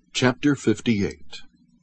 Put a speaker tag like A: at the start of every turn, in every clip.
A: Chapter 58.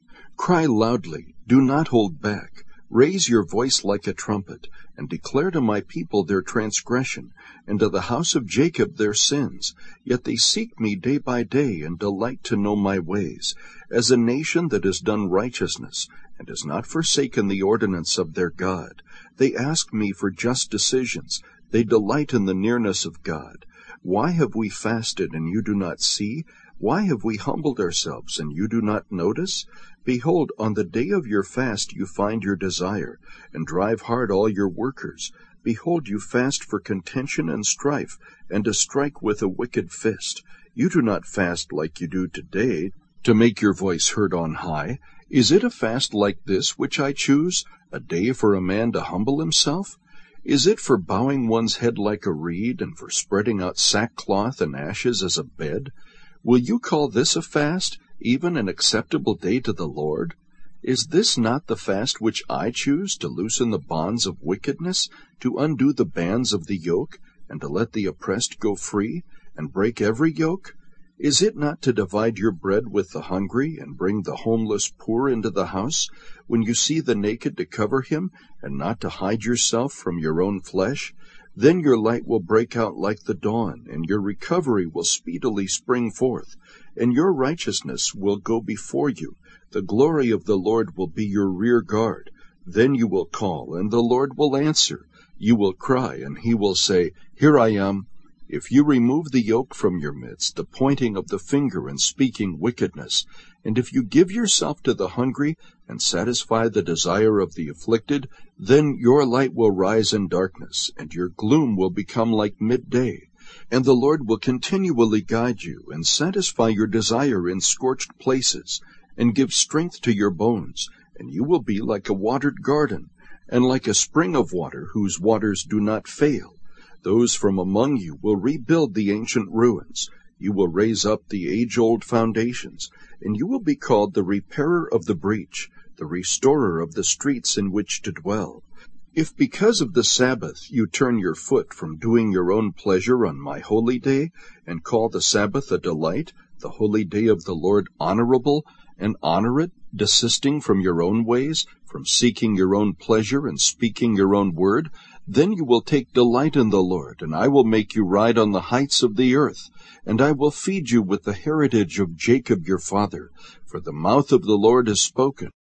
A: Cry loudly, do not hold back. Raise your voice like a trumpet, and declare to my people their transgression, and to the house of Jacob their sins. Yet they seek me day by day, and delight to know my ways, as a nation that has done righteousness, and has not forsaken the ordinance of their God. They ask me for just decisions. They delight in the nearness of God. Why have we fasted, and you do not see? Why have we humbled ourselves, and you do not notice? Behold, on the day of your fast you find your desire, and drive hard all your workers. Behold, you fast for contention and strife, and to strike with a wicked fist. You do not fast like you do today, to make your voice heard on high. Is it a fast like this which I choose, a day for a man to humble himself? Is it for bowing one's head like a reed, and for spreading out sackcloth and ashes as a bed? Will you call this a fast, even an acceptable day to the Lord? Is this not the fast which I choose, to loosen the bonds of wickedness, to undo the bands of the yoke, and to let the oppressed go free, and break every yoke? Is it not to divide your bread with the hungry, and bring the homeless poor into the house, when you see the naked to cover him, and not to hide yourself from your own flesh? Then your light will break out like the dawn, and your recovery will speedily spring forth, and your righteousness will go before you. The glory of the Lord will be your rear guard. Then you will call, and the Lord will answer. You will cry, and he will say, Here I am. If you remove the yoke from your midst, the pointing of the finger and speaking wickedness, and if you give yourself to the hungry, and satisfy the desire of the afflicted, then your light will rise in darkness, and your gloom will become like midday. And the Lord will continually guide you, and satisfy your desire in scorched places, and give strength to your bones, and you will be like a watered garden, and like a spring of water whose waters do not fail. Those from among you will rebuild the ancient ruins. You will raise up the age-old foundations, and you will be called the repairer of the breach, the restorer of the streets in which to dwell. If because of the Sabbath you turn your foot from doing your own pleasure on my holy day, and call the Sabbath a delight, the holy day of the Lord honorable, and honor it, desisting from your own ways, from seeking your own pleasure and speaking your own word, then you will take delight in the Lord, and I will make you ride on the heights of the earth, and I will feed you with the heritage of Jacob your father, for the mouth of the Lord has spoken.